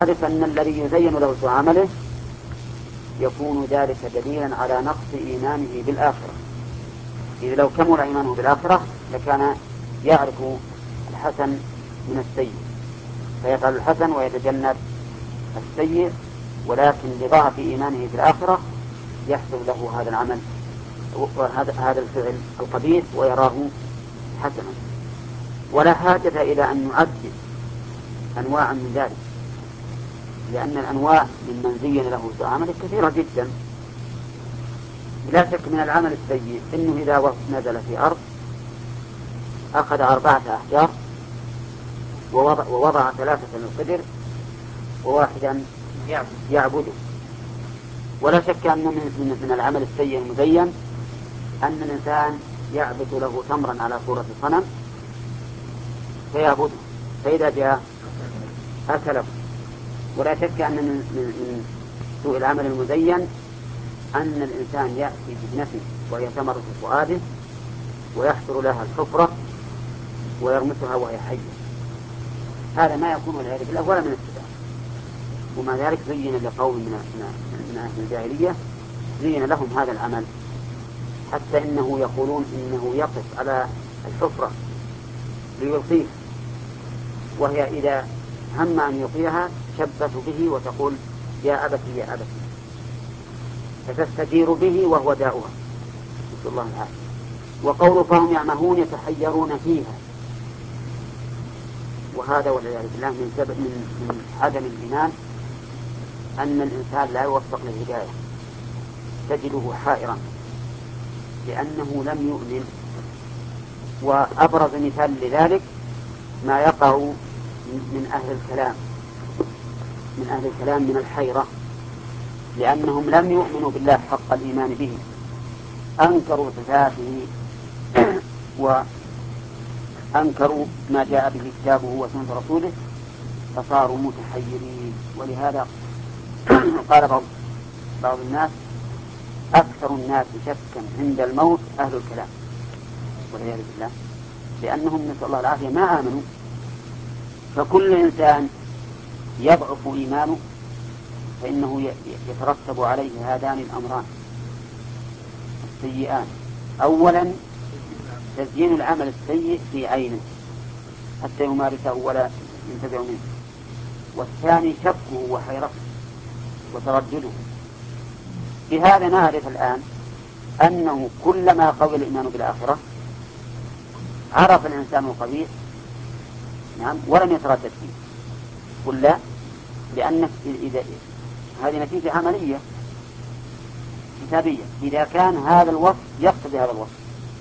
ذلك أن الذي يزين له سوء عمله يكون ذلك دليلا على نقص إيمانه بالآخرة، إذ لو كمل إيمانه بالآخرة لكان يعرف الحسن من السيء فيفعل الحسن ويتجنب السيء، ولكن لضعف إيمانه بالآخرة يحصل له هذا العمل هذا الفعل القبيح ويراه حسنا. ولا حاجة إلى أن نعدد أنواعا من ذلك، لأن الأنواع ممن زين له سوء عمله كثيرة جدا. لا شك من العمل السيء إنه إذا نزل في أرض أخذ 4 أحجار ووضع 3 للقدر وواحدا يعبده. ولا شك أن من العمل السيء المزين أن الإنسان يعبث له تمرا على صورة صنم فيعبده، فإذا جاء أكله. ولا شك أن من سوء العمل المزين أن الإنسان يأتي بابنته وهي ثمرة في فؤاده ويحفر لها الحفرة ويرمسها وهي حية. هذا ما يكون والعياذ بالله ولا من السبع. ومع ذلك زين لقوم من أهل الجاهلية زين لهم هذا العمل، حتى إنه يقولون إنه يقف على الحفرة ليلقيه، وهي إذا هم أن يلقيها تشبث به وتقول يا أبتي يا أبتي، فتستجير به وهو داؤها، نسأل الله العافية. وقول فهم يعمهون يتحيرون فيها، وهذا والعياذ بالله من عدم الإيمان أن الإنسان لا يوفق للهداية، تجده حائرا لأنه لم يؤمن. وأبرز مثال لذلك ما يقع من أهل الكلام من الحيرة، لأنهم لم يؤمنوا بالله حق الإيمان به، أنكروا صفاته وأنكروا ما جاء به كتابه وسنة رسوله فصاروا متحيرين. ولهذا قال بعض الناس أكثر الناس شكا عند الموت أهل الكلام والعياذ بالله، لأنهم نسأل الله العافية ما آمنوا. فكل إنسان يضعف إيمانه فإنه يترتب عليه هذان الأمران السيئان: أولا تزيين العمل السيء في عينه حتى يمارسه ولا ينتفع منه، والثاني شكه وحيرته وتردده. بهذا نعرف الآن أنه كلما قوي الإيمان بالآخرة عرف الإنسان القبيح نعم ولم يتردد فيه. قل لا، لأن هذه نتيجة عملية كتابية. إذا كان هذا الوصف يقتضي هذا الوصف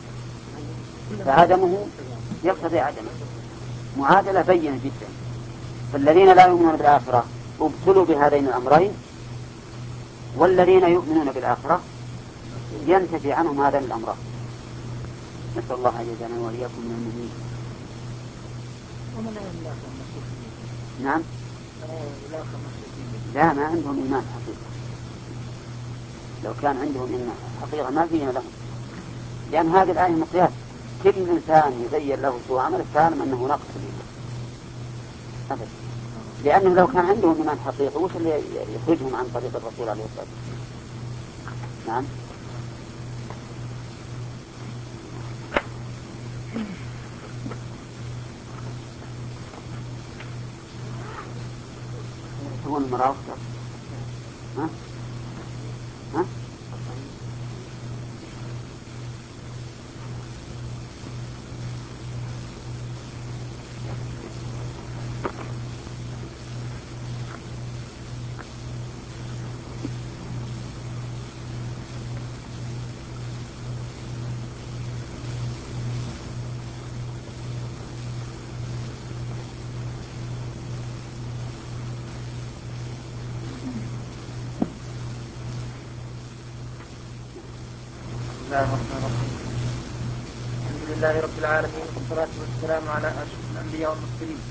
فعدمه يقتضي عدمه، معادلة بينة جدا. فالذين لا يؤمنون بالآخرة ابتلوا بهذين الأمرين، والذين يؤمنون بالآخرة ينتفي عنهم هذين الأمرين. نسأل الله أن يجعلنا وإياكم من المؤمنين. نعم، لا ما عندهم إيمان حقيقة. لو كان عندهم إيمان حقيقة ما فينا لهم، لأن هذه الآية مقياس. كل إنسان يزين له سوء عمله فعلم أنه نقص الإيمان أبدا، لأنه لو كان عندهم إيمان حقيقي وش اللي يخرجهم عن طريق الرسول عليه الصلاة والسلام؟ نعم. يسوون المرأة ها؟ ها؟ بسم الله الرحمن الرحيم. الحمد لله رب العالمين، والصلاة والسلام على أشرف الأنبياء والمرسلين.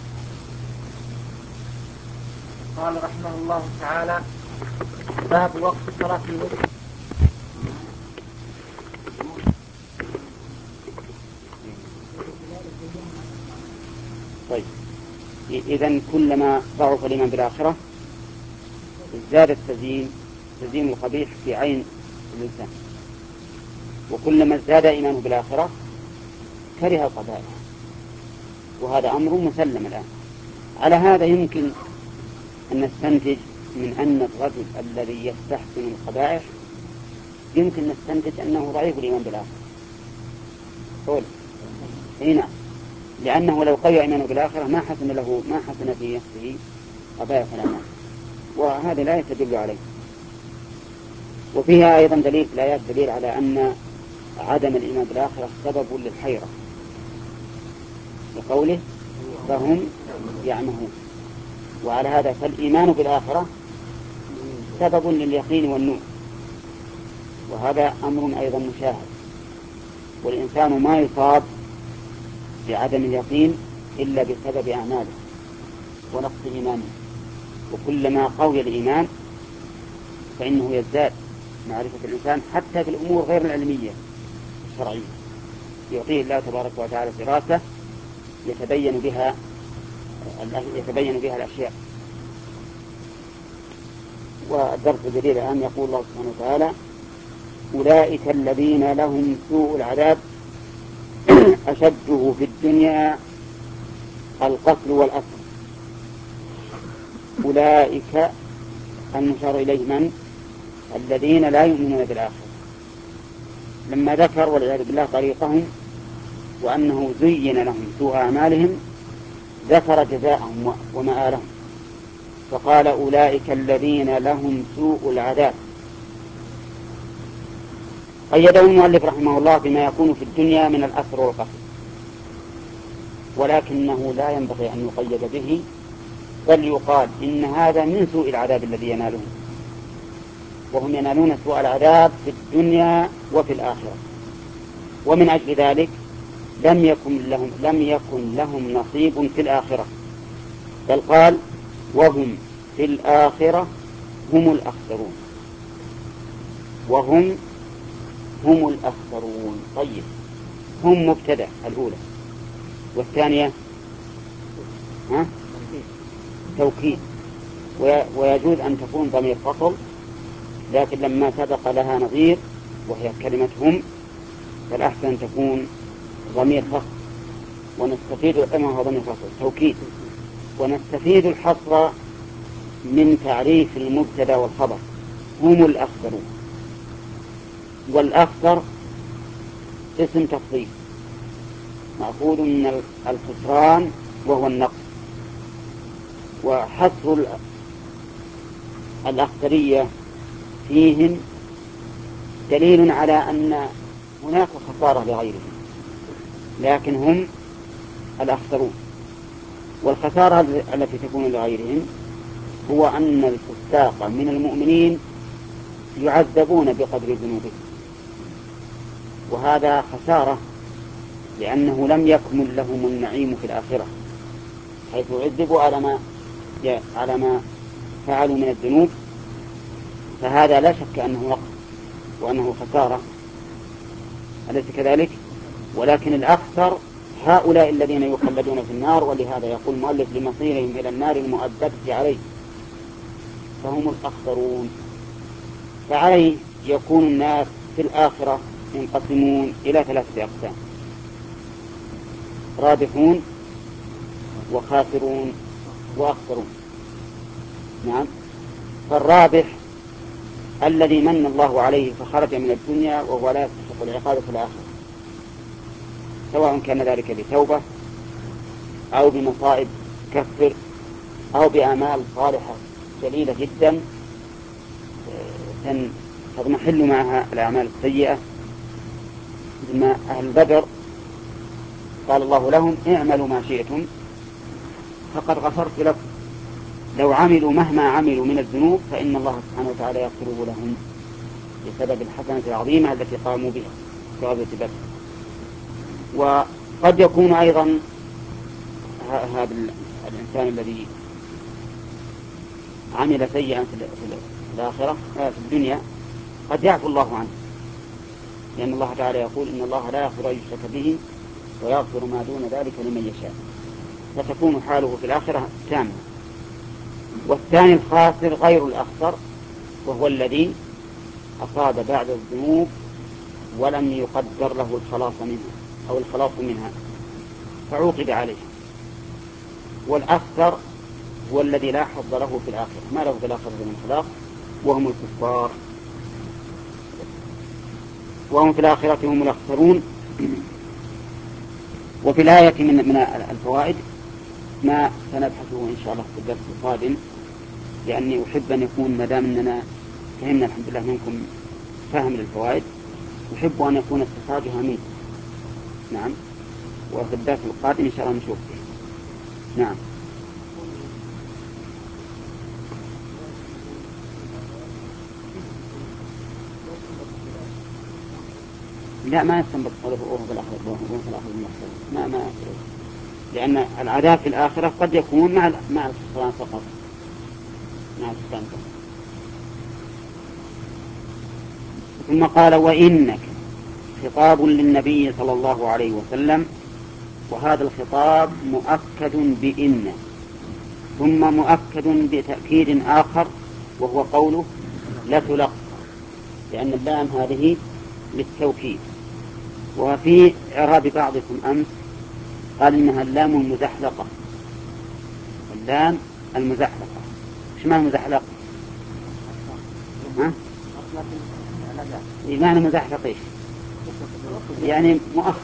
قال رحمه الله تعالى: باب وقت صلاة الوتر. طيب، إذن كلما ضعف الإيمان بالآخرة ازداد التزيين القبيح في عين الإنسان، وكلما ازداد إيمانه بالآخرة كره القبائح، وهذا أمر مسلم الآن. على هذا يمكن أن نستنتج من أن الرجل الذي يستحسن القبائح يمكن نستنتج أنه ضعيف الإيمان بالآخرة. قول هنا، لأنه لو قوي إيمانه بالآخرة ما حسن في نفسه قبائح الأعمال، وهذا لا يستدل عليه. وفيها أيضا دليل في الآيات دليل على أن عدم الإيمان بالآخرة سبب للحيرة، لقوله فهم يعمهون. وعلى هذا فالإيمان بالآخرة سبب لليقين والنور، وهذا أمر أيضا مشاهد. والإنسان ما يصاب بعدم اليقين إلا بسبب أعماله ونقص إيمانه، وكلما قوي الإيمان فإنه يزداد معرفة الإنسان حتى في الأمور غير العلمية الشرعية، يعطيه الله تبارك وتعالى فراسة يتبين بها الأشياء. والدرس الجديد الآن يقول الله سبحانه وتعالى أولئك الذين لهم سوء العذاب أشده في الدنيا القتل والأسر. أولئك المشار إليه من؟ الذين لا يؤمنون بالآخرة. لما ذكر والعياذ بالله طريقهم وأنه زين لهم سوء أعمالهم ذكر جزاءهم ومآلهم، فقال أولئك الذين لهم سوء العذاب. قيده المؤلف رحمه الله بما يكون في الدنيا من الأسر والقتل، ولكنه لا ينبغي أن يقيد به، بل يقال إن هذا من سوء العذاب الذي ينالهم، وهم ينالون سوء العذاب في الدنيا وفي الآخرة، ومن أجل ذلك لم يكن لهم نصيب في الآخرة، بل قال وهم في الآخرة هم الأخسرون، وهم الأخسرون. طيب، هم مبتدأ الأولى، والثانية توكيد، ويجوز أن تكون ضمير فصل، لكن لما سبق لها نظير وهي كلمة هم فالأحسن أن تكون ضمير فصل، ونستفيد ضمير فصل توكيد، ونستفيد الحصر من تعريف المبتدا والخبر. هم الأخسرون، والأخسر اسم تفضيل مأخوذ من الخسران وهو النقص، وحصر الأخسرية فيهم دليل على أن هناك خسارة لغيرهم، لكن هم الأخسرون. والخسارة التي تكون لغيرهم هو أن الفساق من المؤمنين يعذبون بقدر ذنوبهم، وهذا خسارة، لأنه لم يكمل لهم النعيم في الآخرة، حيث عذبوا على ما فعلوا من الذنوب، فهذا لا شك أنه نقص وأنه خسارة، أليس كذلك؟ ولكن الأخسر هؤلاء الذين يخلدون في النار، ولهذا يقول المؤلف لمصيرهم إلى النار المؤبدة عليه، فهم الأخسرون. فعليه يكون الناس في الآخرة ينقسمون إلى 3 أقسام: رابحون وخاسرون وأخسرون. نعم، فالرابح الذي من الله عليه فخرج من الدنيا وهو لا يستحق العقاب في الآخرة، سواء كان ذلك بتوبة أو بمصائب تكفر أو بأعمال صالحة جليلة جدا تضمحل معها الأعمال السيئة، بما أهل بدر قال الله لهم اعملوا ما شئتم فقد غفرت لكم، لو عملوا مهما عملوا من الذنوب فإن الله سبحانه وتعالى يغفره لهم بسبب الحسنة العظيمة التي قاموا بها في غزوة بدر. وقد يكون أيضا هذا الإنسان الذي عمل سيئا في الآخرة في الدنيا قد يعفو الله عنه، لأن الله تعالى يقول إن الله لا يغفر أن يشرك به ويغفر ما دون ذلك لمن يشاء. فتكون حاله في الآخرة تامة. والثاني الخاسر غير الأخسر، وهو الذي أصاب بعد الذنوب ولم يقدر له الخلاص منها أو الخلاص منها فعوقب عليه. والأخسر هو الذي لا حظ له في الآخرة، ما له في الآخرة من خلاق، وهم الكفار، وهم في الآخرة هم الأخسرون. وفي الآية من الفوائد ما سنبحثه إن شاء الله في الدرس القادم، لأني أحب أن يكون ما دام أننا فهمنا الحمد لله منكم فهم للفوائد، أحب أن يكون استخراجها منكم. نعم، وفي الدرس القادم إن شاء الله نشوف فيه. نعم. لا، ما يستنبط وهو في الآخرة ما لأن العذاب في الآخرة قد يكون مع الخسران فقط، مع الخسران فقط. ثم قال وإنك خطاب للنبي صلى الله عليه وسلم، وهذا الخطاب مؤكد بإن، ثم مؤكد بتأكيد آخر وهو قوله لتلقى، لأن اللام هذه للتوكيد. وفي إعراب بعضكم أمس قال إنها اللام المزحلقة، اللام المزحلقة. إيش معنى المزحلق؟ معنى مزحلق إيش؟ يعني مؤخر.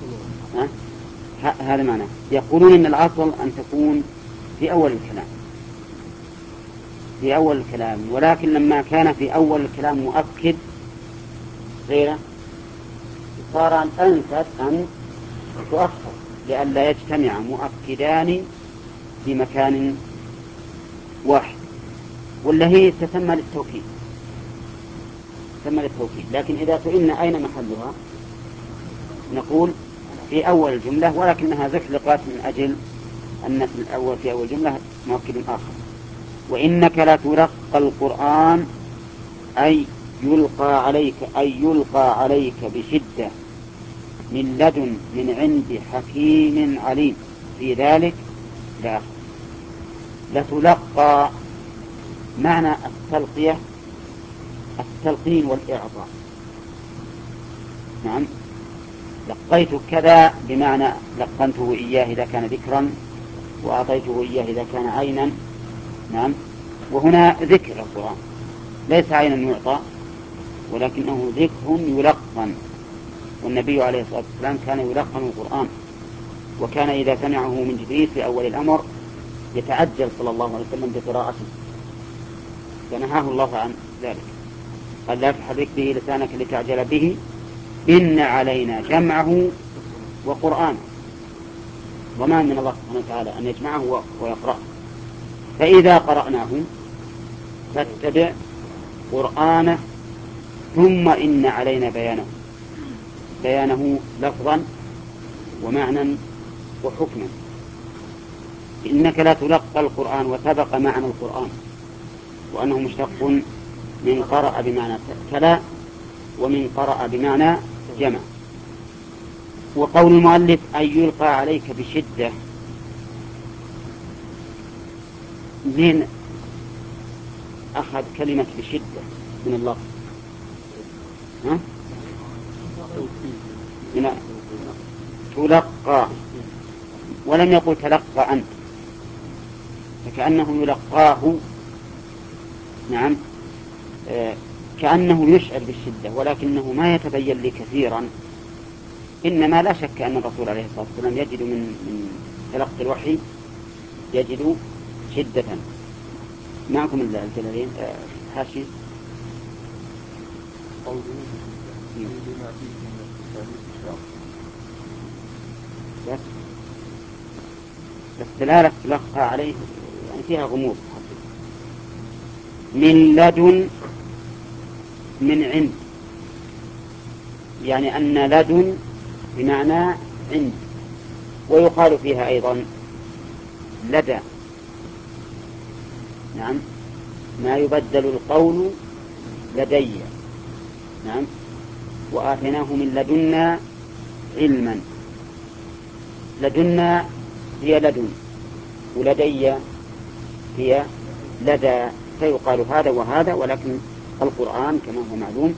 هذا معنى. يقولون إن الأصل أن تكون في أول الكلام، في أول الكلام، ولكن لما كان في أول الكلام مؤكد غيره صار أنسب أن تؤخر لئلا يجتمع مؤكدان في مكان واحد، ولا هي تسمى للتوكيد، تسمى للتوكيد. لكن إذا سئلنا أين محلها نقول في أول الجملة، ولكنها زحلقت من أجل أن في أول جملة مؤكد آخر. وإنك لتلقى القرآن أي يلقى عليك بشدة من لدن من عند حكيم عليم في ذلك لا. لتلقى معنى التلقية التلقين والإعطاء. نعم، لقيت كذا بمعنى لقنته إياه إذا كان ذكرا، وأعطيته إياه إذا كان عينا. نعم، وهنا ذكر القرآن ليس عينا يعطى، ولكنه ذكر يلقن، والنبي عليه الصلاة والسلام كان يلقن القرآن، وكان إذا سمعه من جبريل في أول الأمر يتعجل صلى الله عليه وسلم بقراءته، فنهاه الله عن ذلك، قال لا تحرك به لسانك لتعجل به إن علينا جمعه وقرآنه. وما من الله سبحانه وتعالى أن يجمعه ويقرأه، فإذا قرأناه فاتبع قرآنه ثم إن علينا بيانه لفظا ومعنى وحكما. إنك لا تلقى القرآن، وسبق معنى القرآن وأنه مشتق من قرأ بمعنى تلا، ومن قرأ بمعنى جمع. وقول المؤلف أن يلقى عليك بشدة، من أخذ كلمة بشدة من الله؟ من تلقى، ولم يقل تلقى أنت، فكأنه يلقاه. نعم، كأنه يشعر بالشدة، ولكنه ما يتبين لي كثيرا. إنما لا شك أن الرسول عليه الصلاة والسلام يجد من تلقي الوحي يجد شدة. معكم الجلالين حاشي بس دلالة تلقى عليه يعني فيها غموض. من لدن من عند، يعني أن لدن بمعنى عند، ويقال فيها أيضا لدى. نعم، ما يبدل القول لدي. نعم، وآتيناه من لدنا علما. لدنا هي لدن، ولدي هي لدى، فيقال هذا وهذا، ولكن القرآن كما هو معلوم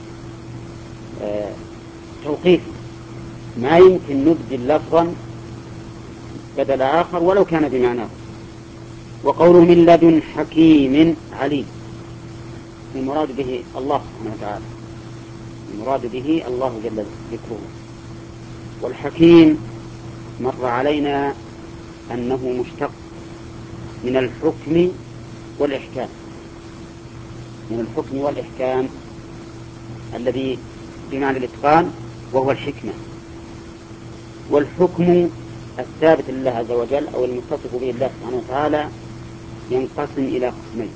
توقيفي، ما يمكن نبدل لفظا بدل آخر ولو كان بمعناه. وقوله من لدن حكيم عليم، المراد به الله سبحانه وتعالى، المراد به الله جل ذكره. والحكيم مر علينا أنه مشتق من الحكم والإحكام، من الحكم والإحكام الذي بمعنى الإتقان وهو الحكمة. والحكم الثابت لله عز وجل أو المتصف به الله سبحانه وتعالى ينقسم إلى قسمين: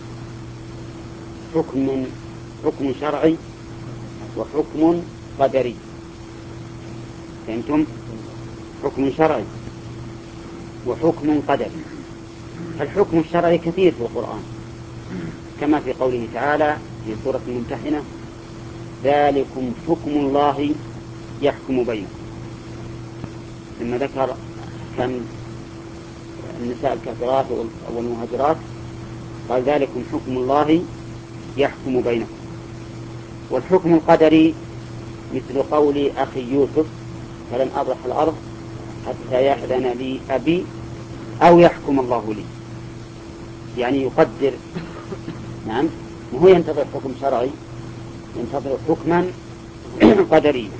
حكم شرعي وحكم قدري. فهمتم؟ حكم شرعي وحكم قدري. الحكم الشرعي كثير في القرآن، كما في قوله تعالى في سورة الممتحنة: ذلكم حكم الله يحكم بينكم. لما ذكر كان النساء الكافرات والمهاجرات قال: ذلكم حكم الله يحكم بينكم. والحكم القدري مثل قول أخي يوسف: فلن أبرح الأرض حتى يأذن لي أبي أو يحكم الله لي، يعني يقدر. نعم، وهو ينتظر حكم شرعي، ينتظر حكما قدريا.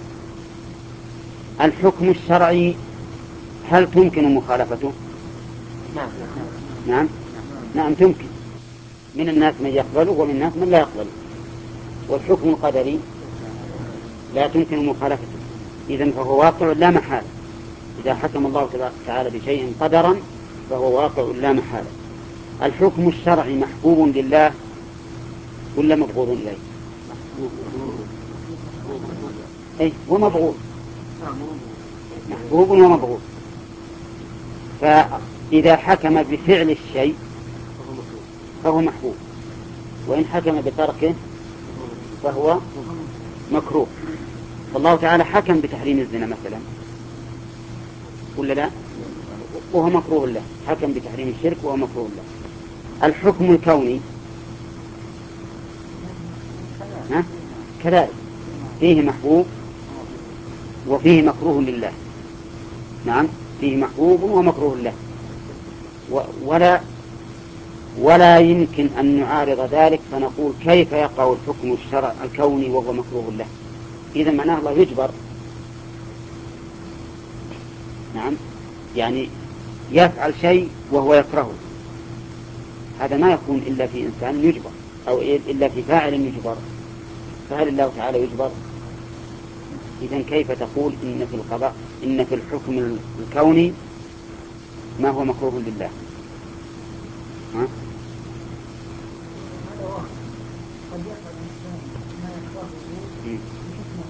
الحكم الشرعي هل تمكن مخالفته؟ نعم تمكن، من الناس من يقبله ومن الناس من لا يقبله. والحكم القدري لا تمكن مخالفته، إذن فهو واقع لا محالة. إذا حكم الله تعالى بشيء قدرا فهو واقع لا محالة. الحكم الشرعي محبوب لله ولا مبغوض إليه؟ ومبغوض، محبوب ومبغوض. فإذا حكم بفعل الشيء فهو محبوب، وإن حكم بتركه فهو مكروه. فالله تعالى حكم بتحريم الزنا مثلا ولا لا؟ وهو مكروه له. حكم بتحريم الشرك وهو مكروه له. الحكم الكوني كذلك فيه محبوب وفيه مكروه لله. نعم، فيه محبوب ومكروه له، ولا يمكن أن نعارض ذلك فنقول كيف يقع الحكم الشرع الكوني وهو مكروه له؟ إذا معناه الله يجبر. نعم، يعني يفعل شيء وهو يكرهه، هذا ما يكون إلا في إنسان يجبر أو إلا في فاعل يجبر. فهل الله تعالى يجبر؟ إذن كيف تقول إن في القضاء إن في الحكم الكوني ما هو مكروه لله؟ ها؟ قد يفعل الإنسان ما يكرهه بحكمة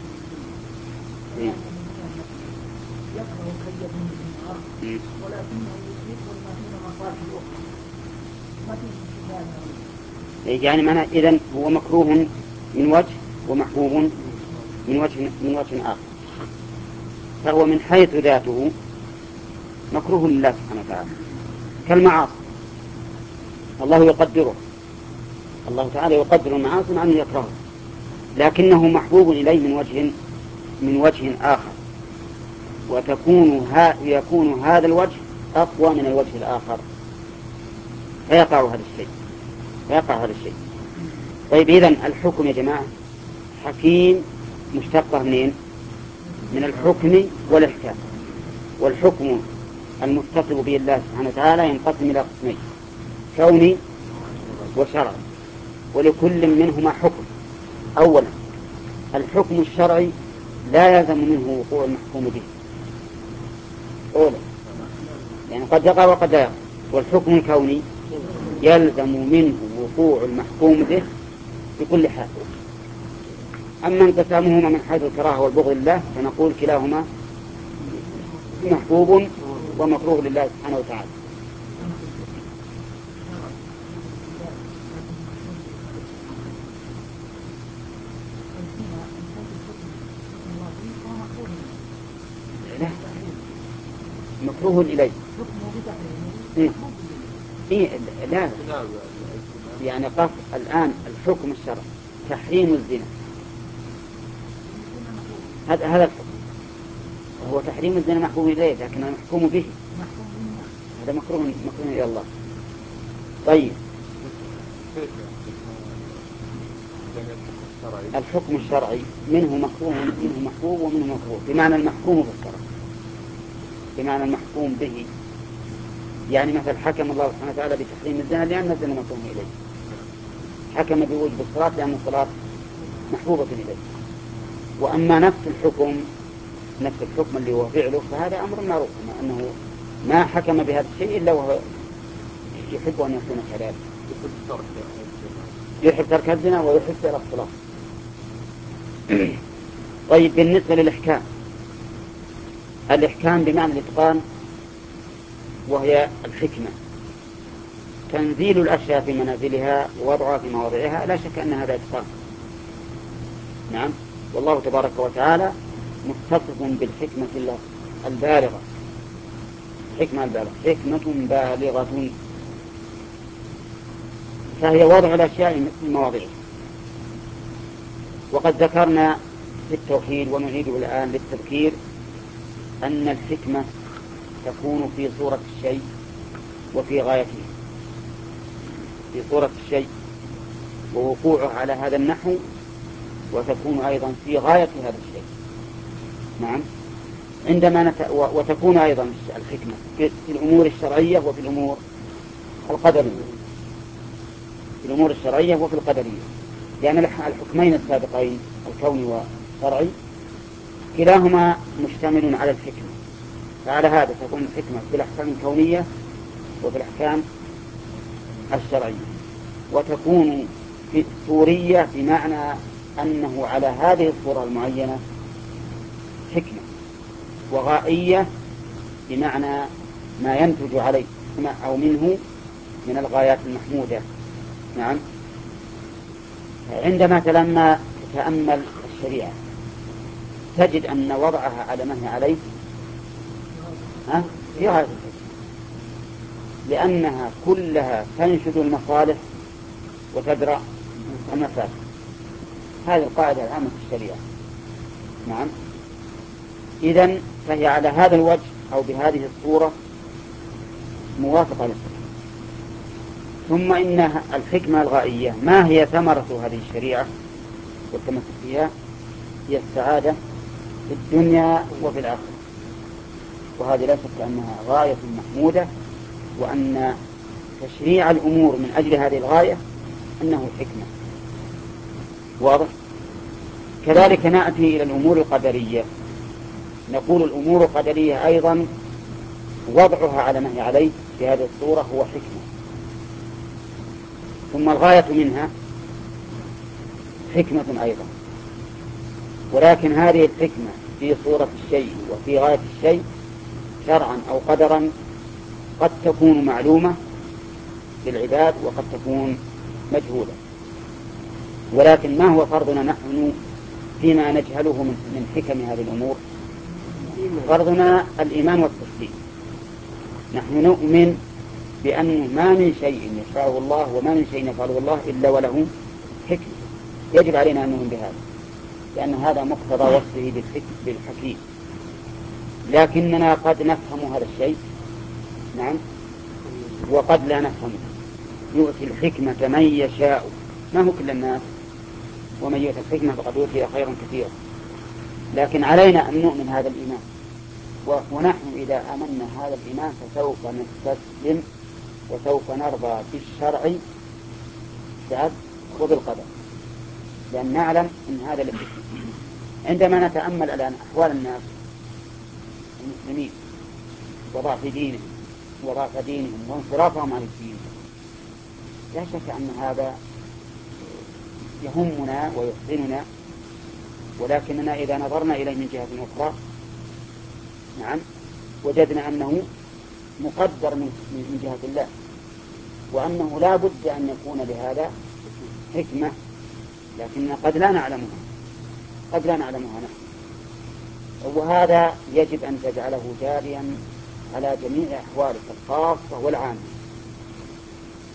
يكره كي يكون في النار، ولكنه يدخل ما فيه مصالح أخرى ما فيه اشتباه. يعني معنى إذن هو مكروه من وجه ومحبوب من وجه آخر. فهو من حيث ذاته مكروه لله سبحانه وتعالى كالمعاصي. الله يقدره، الله تعالى يقدر المعاصي مع أنه يكرهه، لكنه محبوب إليه من وجه آخر، يكون هذا الوجه أقوى من الوجه الآخر، فيقع هذا الشيء. طيب، إذن الحكم يا جماعة حكيم مشتقة منين؟ من الحكم والإحكام. والحكم المتصل به الله سبحانه وتعالى ينقسم إلى قسمين: كوني وشرعي، ولكل منهما حكم. أولا، الحكم الشرعي لا يلزم منه وقوع المحكوم به، أولا يعني قد يقع وقد لا يقع. والحكم الكوني يلزم منه وقوع المحكوم به بكل حال. أما انقسامهما من حيث الكراهة والبغض لله فنقول كلاهما محبوب ومكروه لله سبحانه وتعالى. مكروه إليه إيه لا يعني قف الآن الحكم الشرعي تحريم الزنا، هذا الحكم هو تحريم الزنا محكوم إليه، لكن المحكوم به هذا مكروه إلى الله. طيب الحكم الشرعي منه مكروه ومنه محبوب ومنه مكروه، بمعنى المحكوم بالشرع، بمعنى المحكوم به. يعني مثل حكم الله سبحانه وتعالى بتحريم الزنا لأن الزنا مكروه إليه، حكم بوجب الصلاة لأن الصلاة محبوبة إليه. وأما نفس الحكم اللي هو فعله فهذا أمر معروف، أنه ما حكم بهذا الشيء إلا وهو يحب أن يكون كذلك، يحب ترك الزنا ويحب فعل الصلاة. طيب بالنسبة الإحكام بمعنى الإتقان، وهي الحكمة، تنزيل الأشياء في منازلها ووضعها في مواضعها، لا شك أن هذا إتقان. نعم، والله تبارك وتعالى متصف بالحكمة البالغة، حكمة بالغة، فهي وضع الأشياء في مواضعها. وقد ذكرنا في التوحيد ونعيده الآن للتذكير أن الحكمة تكون في صورة الشيء وفي غايته، في صورة الشيء ووقوعه على هذا النحو، وتكون أيضا في غاية هذا الشيء. نعم، وتكون أيضا الحكمة في الأمور الشرعية وفي الأمور القدرية، في الأمور الشرعية وفي القدرية، لأن الحكمين السابقين الكوني والشرعي كلاهما مشتمل على الحكمة، فعلى هذا تكون الحكمة في الأحكام الكونية وفي الأحكام الشرعية. وتكون في الصورية بمعنى أنه على هذه الصورة المعينة حكمة، وغائية بمعنى ما ينتج عليه أو منه من الغايات المحمودة. نعم، عندما تتأمل الشريعة تجد أن وضعها على ما هي عليه في غاية الحكمة، لأنها كلها تنشد المصالح وتدرأ المفاسد. هذه القاعدة العامة في الشريعة. نعم، إذن فهي على هذا الوجه أو بهذه الصورة موافقة للسنة. ثم إن الحكمة الغائية ما هي ثمرة هذه الشريعة والتمسك فيها؟ هي السعادة في الدنيا وفي الآخرة، وهذه لا شك أنها غاية محمودة، وأن تشريع الأمور من أجل هذه الغاية أنه حكمة. واضح؟ كذلك نأتي إلى الأمور القدرية، نقول الأمور القدرية أيضا وضعها على ما هي عليه في هذه الصورة هو حكمة، ثم الغاية منها حكمة أيضا، ولكن هذه الحكمة في صورة الشيء وفي غاية الشيء شرعا أو قدرا قد تكون معلومة للعباد وقد تكون مجهولة. ولكن ما هو فرضنا نحن فيما نجهله من حكم هذه الأمور؟ فرضنا الإيمان والتسليم. نحن نؤمن بأنه ما من شيء يشرعه الله وما من شيء يفعله الله إلا وله حكمة، يجب علينا أن نؤمن بهذا، لأن هذا مقتضى وصفه بالحكيم. لكننا قد نفهم هذا الشيء، نعم، وقد لا نفهمه. يؤتي الحكمة من يشاء، ما هو كل الناس، ومن يؤتي الحكمة فقد أوتي خيرا كثيرا. لكن علينا أن نؤمن هذا الإيمان، ونحن إذا آمنا هذا الإيمان فسوف نستسلم وسوف نرضى بالشرع وبالقدر، لأن نعلم أن هذا الحكمة. عندما نتأمل الآن أحوال الناس المسلمين وضعف دينهم وانصرافهم عن الدين، لا شك أن هذا يهمنا ويحزننا، ولكننا إذا نظرنا إليه من جهة أخرى، نعم، وجدنا أنه مقدر من جهة الله، وأنه لا بد أن يكون لهذا حكمة، لكننا قد لا نعلمها نحن. وهذا يجب أن تجعله جاريا على جميع أحوالك الخاصة والعامة،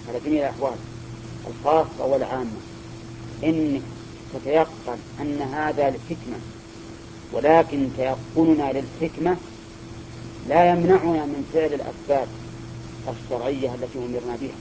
على جميع الأحوال الخاصة والعامة، إنك تتيقن أن هذا لحكمة، ولكن تيقننا للحكمة لا يمنعنا من فعل الأسباب الشرعية التي أمرنا بها.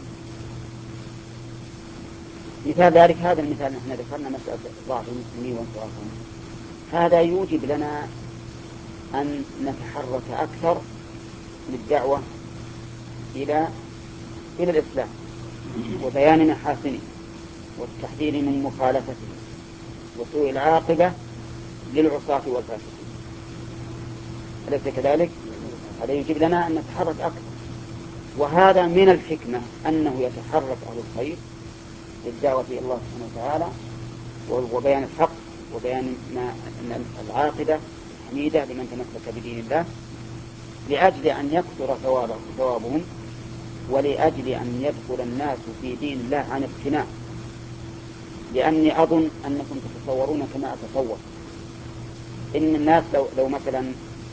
مثال ذلك هذا المثال نحن ذكرنا مسألة ضعف المسلمين وانصرافهم، هذا يوجب لنا أن نتحرك أكثر للدعوة إلى الإسلام وبيان محاسنه والتحذير من مخالفته وسوء العاقبة للعصاة والفاسقين. أليس كذلك؟ هذا يجب لنا أن نتحرك أكثر، وهذا من الحكمة أنه يتحرك أهل الخير للدعوة إلى الله سبحانه وتعالى وبيان الحق وبيان العاقبة الحميدة لمن تمسك بدين الله، لأجل أن يكثر ثوابهم، ولأجل أن يدخل الناس في دين الله عن اقتناع. لأني أظن أنكم تتصورون كما أتصور إن الناس لو مثلا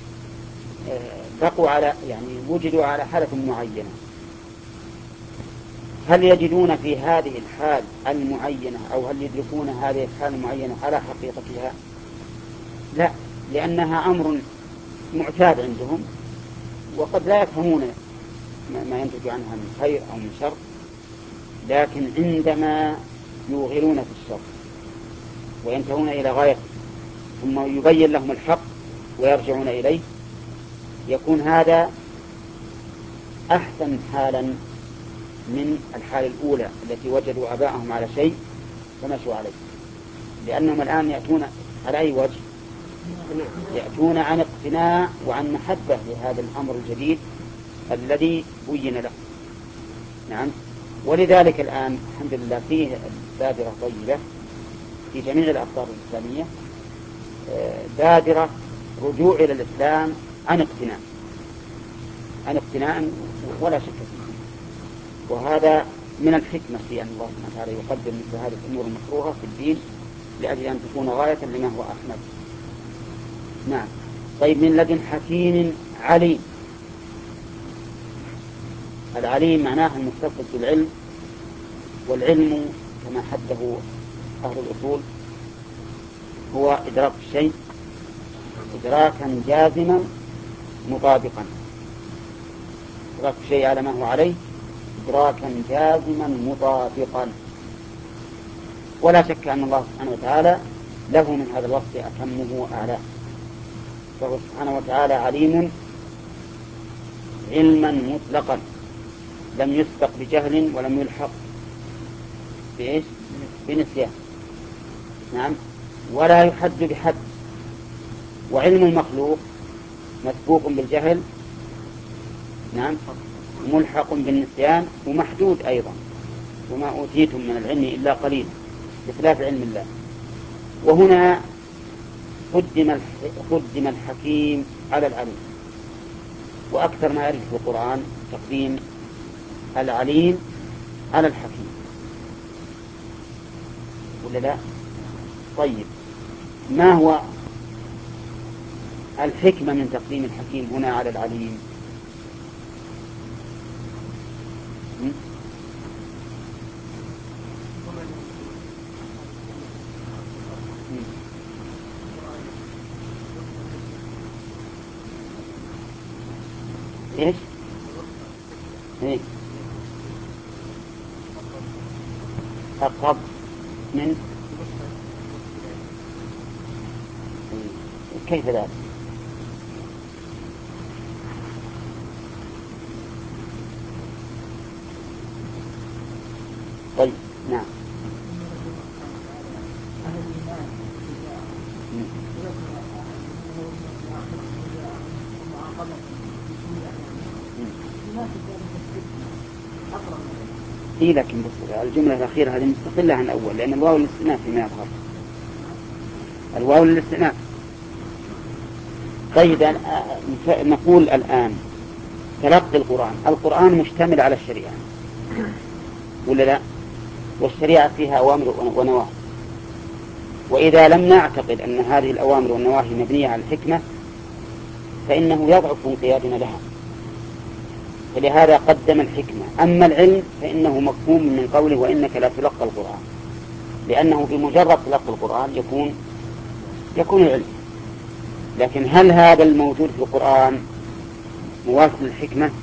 بقوا على وجدوا على حالة معينة، هل يجدون في هذه الحال المعينة أو هل يدركون هذه الحال المعينة على حقيقتها؟ لا، لأنها أمر معتاد عندهم وقد لا يفهمون ما ينتج عنها من خير أو من شر، لكن عندما يوغلون في الشر وينتهون إلى غاية ثم يبين لهم الحق ويرجعون إليه، يكون هذا أحسن حالا من الحال الأولى التي وجدوا آباءهم على شيء فمشوا عليه. لأنهم الآن يأتون على أي وجه؟ يأتون عن اقتناع وعن محبة لهذا الأمر الجديد الذي بين له. نعم. ولذلك الآن الحمد لله فيه بادرة طيبة في جميع الأقطار الإسلامية، بادرة رجوع إلى الإسلام عن اقتناع ولا شك فيه. وهذا من الحكمة في أن الله سبحانه وتعالى يقدم مثل هذه الأمور المكروهة في الدين لأجل أن تكون غاية لما هو أحمد. نعم. طيب، من لدن حكيم عليم. العليم معناه المتصف بالعلم، والعلم كما حده أهل الأصول هو إدراك الشيء إدراكا جازما مطابقا، إدراك الشيء على ما هو عليه إدراكا جازما مطابقا. ولا شك أن الله سبحانه وتعالى له من هذا الوصف أتمه وأعلاه، فهو سبحانه وتعالى عليم علما مطلقا لم يسبق بجهل ولم يلحق بإيش؟ بنسيان. نعم. ولا يحد بحد. وعلم المخلوق مسبوق بالجهل، نعم، ملحق بالنسيان ومحدود أيضا، وما أوتيتم من العلم إلا قليل، بخلاف علم الله. وهنا قدم الحكيم على العليم، وأكثر ما يرد في القرآن تقديم العليم على الحكيم، ولا لا؟ طيب، ما هو الحكمة من تقديم الحكيم هنا على العليم؟ ايش؟ ايه؟ أقرب من كيف ذلك؟ طيب، نعم. إيه، لكن الجملة الأخيرة هذه مستقلة عن الأول، لأن الواو للاستئناف فيما يظهر، الواو للاستئناف. طيب، نقول الآن تلقي القرآن مشتمل على الشريعة ولا لا؟ والشريعة فيها أوامر ونواهي، وإذا لم نعتقد أن هذه الأوامر والنواهي مبنية على الحكمة فإنه يضعف انقيادنا لها، فلهذا قدم الحكمة. أما العلم فإنه مفهوم من قوله وإنك لا تلقى القرآن، لأنه بمجرد تلقى القرآن يكون العلم. لكن هل هذا الموجود في القرآن موافق للحكمة؟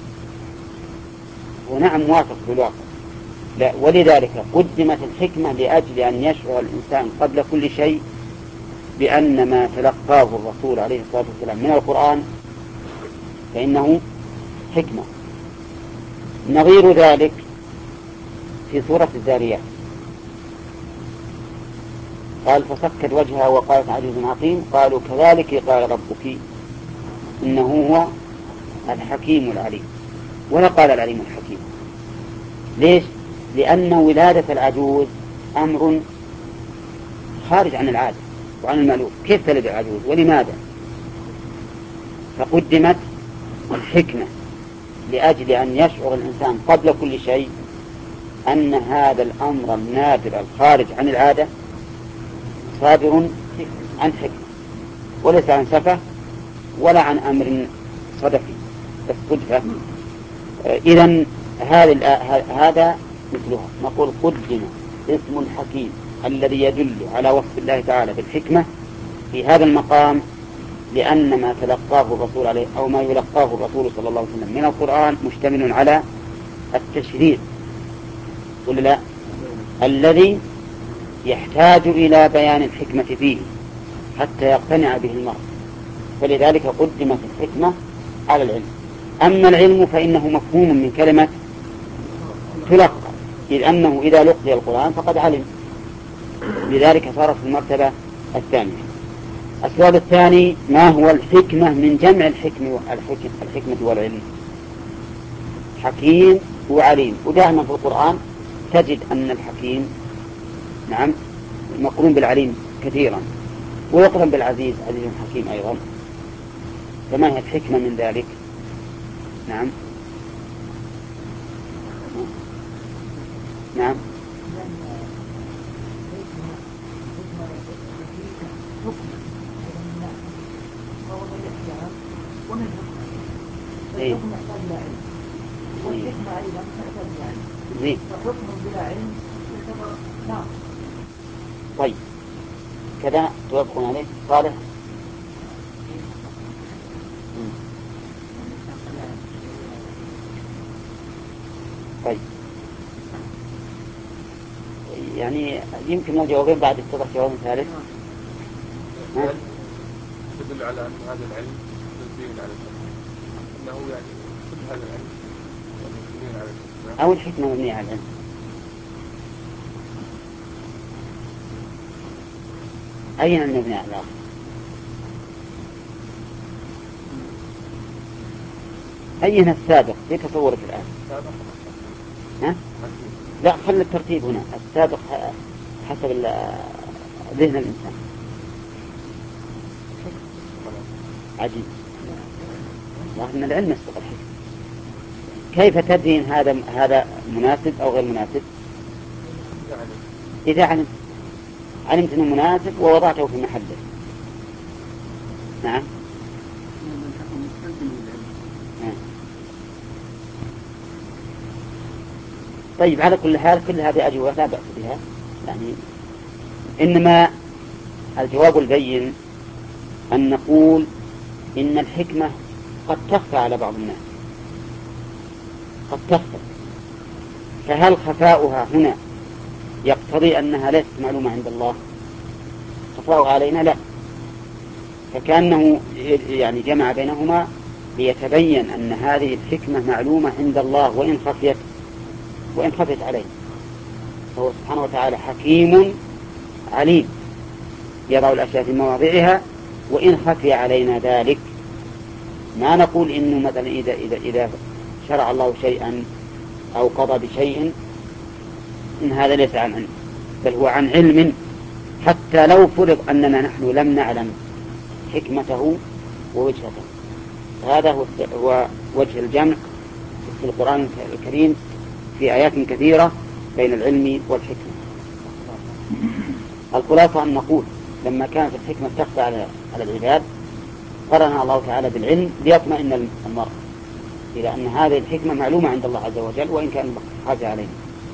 ونعم موافق بالواقع. لا، ولذلك قدمت الحكمة لأجل أن يشعر الإنسان قبل كل شيء بأن ما تلقاه الرسول عليه الصلاة والسلام من القرآن فإنه حكمة. نظير ذلك في سورة الذاريات، قال فصكت وجهها وقالت عجوز عقيم قالوا كذلك قال ربك إنه هو الحكيم العليم، ولا قال العليم الحكيم. ليش؟ لأن ولادة العجوز أمر خارج عن العادة وعن المألوف. كيف تلد العجوز ولماذا؟ فقدمت الحكمة لأجل أن يشعر الإنسان قبل كل شيء أن هذا الأمر النادر الخارج عن العادة صادر عن حكمة، وليس عن سفه ولا عن أمر صدفي بس صدفة. إذن هذا مثلها، نقول قدم اسم الحكيم الذي يدل على وصف الله تعالى بالحكمة في هذا المقام، لأن ما تلقاه الرسول عليه أو ما يلقاه الرسول صلى الله عليه وسلم من القرآن مشتمل على التشريع، ولا لا؟ الذي يحتاج إلى بيان الحكمة فيه حتى يقتنع به المرء، فلذلك قدمت الحكمة على العلم. أما العلم فإنه مفهوم من كلمة تلقى، إذ أنه إذا لقي القرآن فقد علم، لذلك صارت في المرتبة الثانية. السؤال الثاني: ما هو الحكمة من جمع الحكمة والعلم؟ حكيم وعليم. ودائما في القرآن تجد أن الحكيم نعم مقرون بالعليم كثيرا، ويقرن بالعزيز عزيز حكيم أيضا. فما هي الحكمة من ذلك؟ نعم نعم إيه؟ إيه؟ طيب كذا توافقون عليه صالح؟ طيب يعني يمكن الجوابين بعد اتضح جواب ثالث. تدل على أن هذا العلم مبني على الحكمة، أنه يعني كل هذا العلم مبني على الحكمة أو الحكمة مبنية على العلم. أين المبني على الآخر؟ أين السابق في تصورك الآن؟ ها؟ لا، خلي الترتيب هنا. السابق حسب ذهن الإنسان. عجيب، لأن العلم يسبق الحكمة. كيف تدري إن هذا مناسب أو غير مناسب؟ إذا علمت أنه مناسب ووضعته في محله. نعم. طيب على كل حال كل هذه أجوبة لا بأس بها، يعني إنما الجواب البين أن نقول إن الحكمة قد تخفى على بعض الناس، قد تخفى. فهل خفاؤها هنا يقتضي أنها ليست معلومة عند الله؟ خفاؤها علينا لا، فكأنه يعني جمع بينهما ليتبين أن هذه الحكمة معلومة عند الله وإن خفت عليه. فهو سبحانه وتعالى حكيم عليم يضع الأشياء في مواضعها وإن خفي علينا ذلك. ما نقول إنه مثلا إذا شرع الله شيئا أو قضى بشيء إن هذا ليس عن علم، بل هو عن علم، حتى لو فرض أننا نحن لم نعلم حكمته ووجهته. هذا هو وجه الجمع في القرآن الكريم في آيات كثيرة بين العلم والحكمة. الخلاصة أن نقول لما كانت الحكمة تخفى على العباد قرنها الله تعالى بالعلم ليطمئن المرء، إلى أن هذه الحكمة معلومة عند الله عز وجل وإن كان خفي علينا.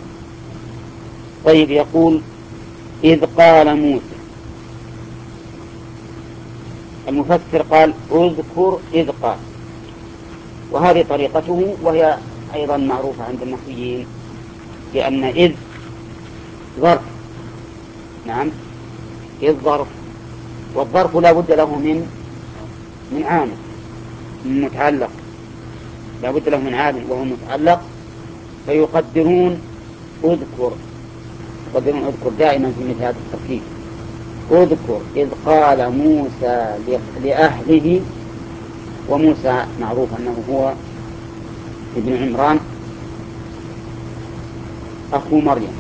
طيب، يقول إذ قال موسى، المفسر قال اذكر إذ قال، وهذه طريقته وهي أيضا معروفة عند النحويين، لأن إذ ظرف، نعم إذ ظرف، والظرف لا بد له من عامل، من متعلق، لا بد له من عامل وهو متعلق، فيقدرون اذكر دائما في مثل هذا التركيب. اذكر إذ قال موسى لأهله، وموسى معروف أنه هو ابن عمران أخو مريم.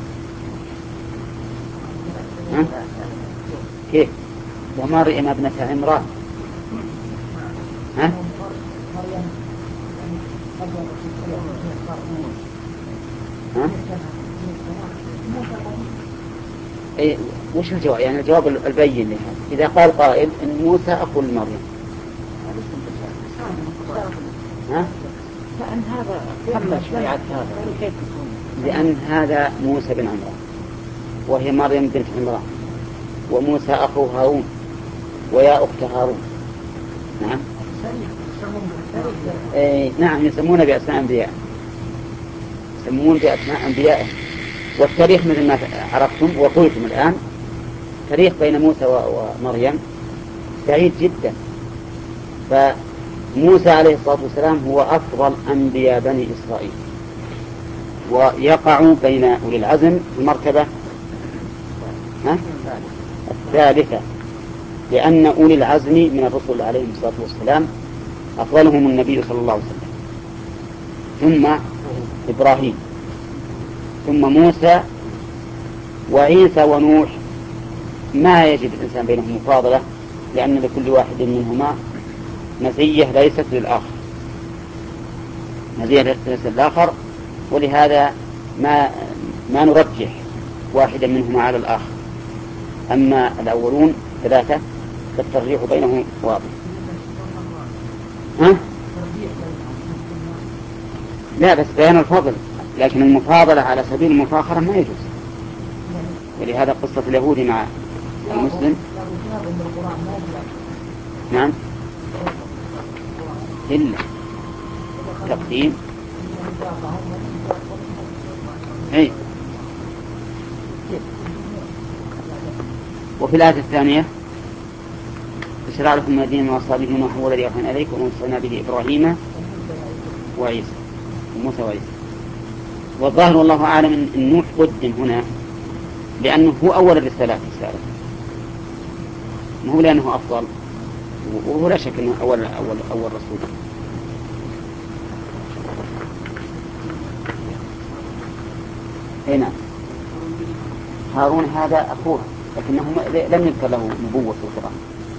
كيف؟ ومريم ابنة عمران. ها؟ ها؟ إيه، وش الجواب؟ يعني الجواب البين لهذا إذا قال قائل إن موسى أخو مريم. ها؟ لأن هذا كم شريعة هذا كيف يكون؟ لأن هذا موسى بن عمران وهي مريم بنت عمران، وموسى أخو هارون ويا أخت هارون. نعم. نعم، يسمون بأسماء أنبياء، يسمون بأسماء أنبيائهم. والتاريخ مثل ما عرفتم وقلتم الآن، تاريخ بين موسى ومريم بعيد جدا. فموسى عليه الصلاة والسلام هو أفضل أنبياء بني إسرائيل، ويقع بين أولي العزم في المرتبة الثالثة، لأن أولي العزم من الرسل عليهم الصلاة والسلام أفضلهم النبي صلى الله عليه وسلم، ثم إبراهيم، ثم موسى وعيسى ونوح. ما يجد الإنسان بينهم مفاضلة، لأن لكل واحد منهما مزية ليست للآخر، مزية ليست للآخر، ولهذا ما نرجح واحدا منهما على الآخر. أما الأولون ثلاثة فالترجيح بينهم واضح. لا، بس بيان الفضل، لكن المفاضلة على سبيل المفاخرة ما يجوز. ولهذا قصة اليهود مع المسلم. نعم، إلا تقديم. أي. وفي الآية الثانية اشرع لكم من الدين وصابه نوح هو الذي أوحينا إليكم ووصينا به إبراهيم وعيسى وموسى وعيسى. والظاهر والله أعلم أن نوح قدم هنا لأنه هو أول الرسالات، ما هو لأنه أفضل، وهو لا شك أنه أول رسول. هنا هارون هذا أخوه، لكنه لم يذكر له نبوة في القرآن.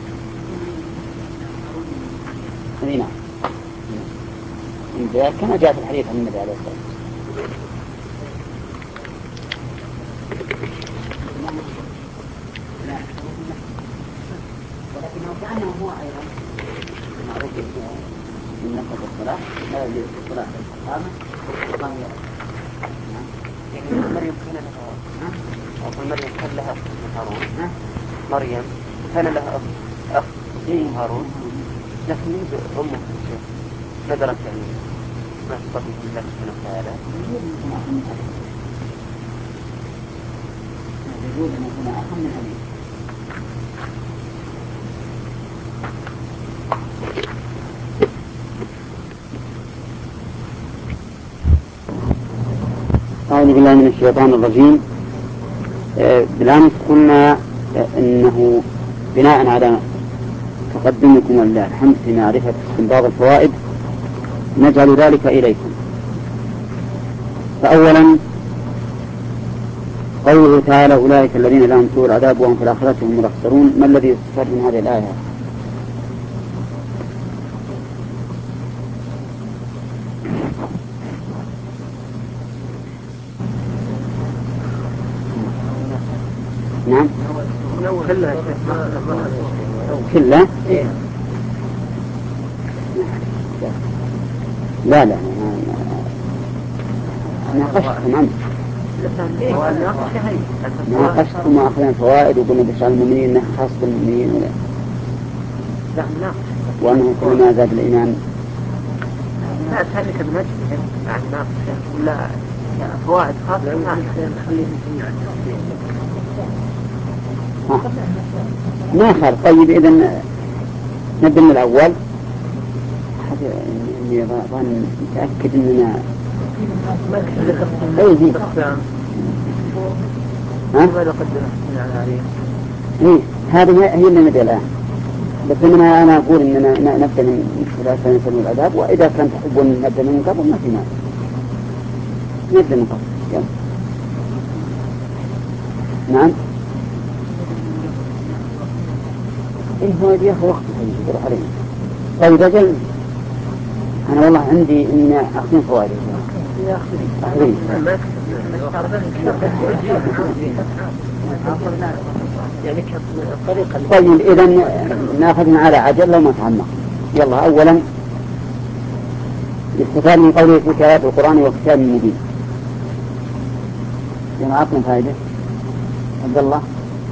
هنا كما جاء في الحديث عن النبي عليه الصلاة والسلام. ولكنه كأنه هو أيضا معروف من نقطة الصلاة، لا يجوز الصلاة في القامة وقام لكن مريم كان لها أخت، مريم كان لها أخت هارون. مريم كان لها أخت هارون، لكن أمه ندرت يعني ما تطبق الله سبحانه وتعالى. يقول أن يكون أخا من أبيه. أعوذ بالله من الشيطان الرجيم. بالأمس قلنا أنه بناء على تقدمكم ولله الحمد في معرفة استنباط الفوائد نجعل ذلك إليكم. فأولا قوله تعالى أولئك الذين لهم سوء العذاب وهم في الآخرة هم الأخسرون، ما الذي يستفاد من هذه الآية؟ نعم كلها لا ناقشتكم أنت. ناقشتكم وأخذنا الفوائد وقلنا بشرى المؤمنين أنه خاص بالمؤمنين ولا لا ناقش وأنه كلما زاد الإيمان لا تهلك بنجم يعني ناقش ولا فوائد خاصة ما خير. طيب إذن نبدأ من الأول. إني ظن متأكد إننا هذه هي اللي نبدأ الآن. بس أنا أقول إننا نبدأ من لا سنة العذاب، وإذا كان تحبون نبدأ من قبل ما في مانع نبدأ من قبل. يلا. نعم. إيه هو يأخذ وقت يروح عليه. طيب أجل أنا والله عندي إني أخذين فوائد. أخذين. طيب إذن نأخذنا على عجل لو ما تعمق. يلا. أولا استفاد من قوله في كتاب القرآن وكتاب مبين. يلا عطنا فائدة. عبد الله.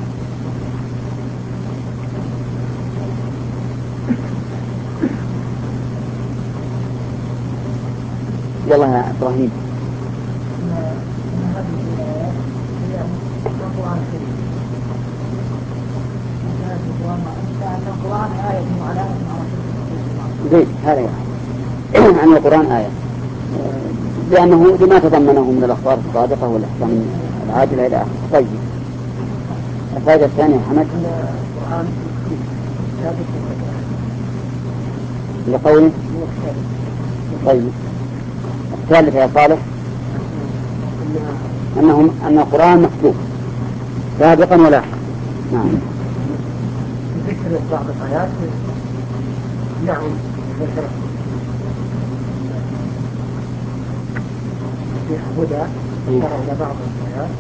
يلا يا إبراهيم. زين هذا عن القرآن آية لأنه لما تضمنه من الأخبار الصادقة والأحكام العاجلة إلى آخره. طيب الفائدة الثانية حمد لقوله. طيب الثالثة يا صالح أن القرآن مكتوب سابقا ولا. نعم. ذكر بعض الآيات نعم في هدى إلى بعض الآيات.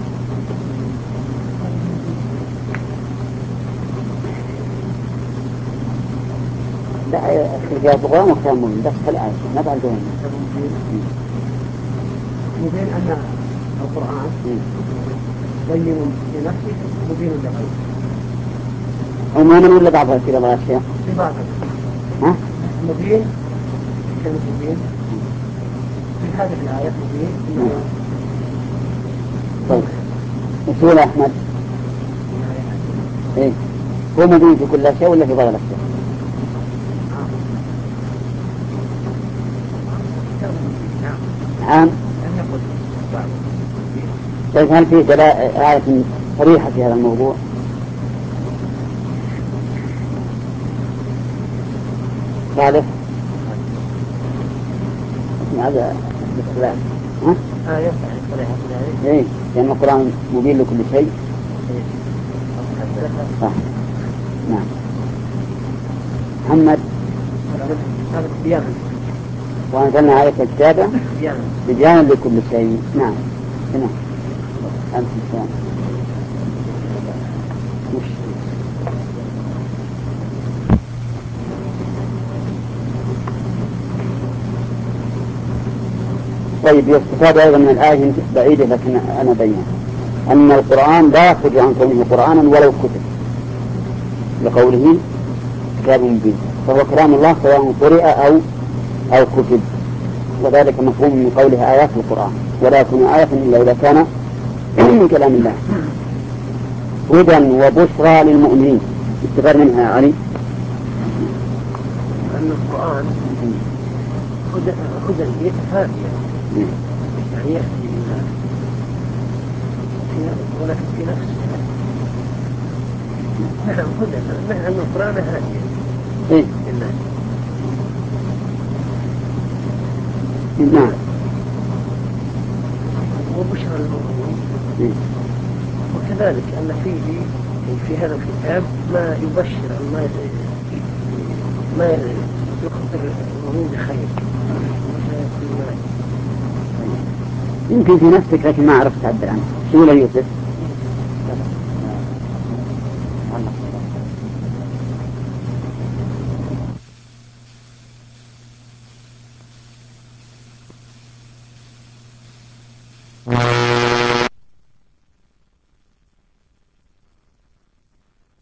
لا في القرآن وكتاب مبين بس الآية ما بعد دون مبين أن القرآن بين في نفسه مبين لغيره. عموما ولا بعضها في بعض الأشياء؟ في بعض. ها؟ مبين كان مبين في هذه الآية مبين. طيب وسؤال أحمد إيه هو مبين في كل شيء ولا في بعض الأشياء؟ نعم. طيب هل في آية صريحة في هذا الموضوع؟ صالح هذا بالسلام. آية صريحة في إيه لأن القرآن مبين لكل شيء. صح. نعم. محمد هذا بيان وأنزلنا آية الكتابة بيان لكل شيء. نعم. هنا أنت السلام. طيب يستفاد أيضا من الآية بعيدة لكن أنا بينها أن القرآن لا يخرج عن كونه قرآنا ولو كتب لقوله كتاب مبين فهو كلام الله سواء قرئ أو كتب وذلك مفهوم من قوله آيات القرآن ولا يكون آية إلا إذا كان من كلام الله. هدى وبشرى للمؤمنين. استفاد منها يا علي أن القرآن هدى يتفادي يعني يأتي بالله ولكن في نفسه نعم هدى أن القرآن هادي لله. نعم. وبشرى للمؤمنين وكذلك أن فيه في هذا الكتاب ما يبشر ما يخبر المؤمنين بخير. يمكن في نفسك لكن ما عرفت تعبر عنه. شو لا يوسف؟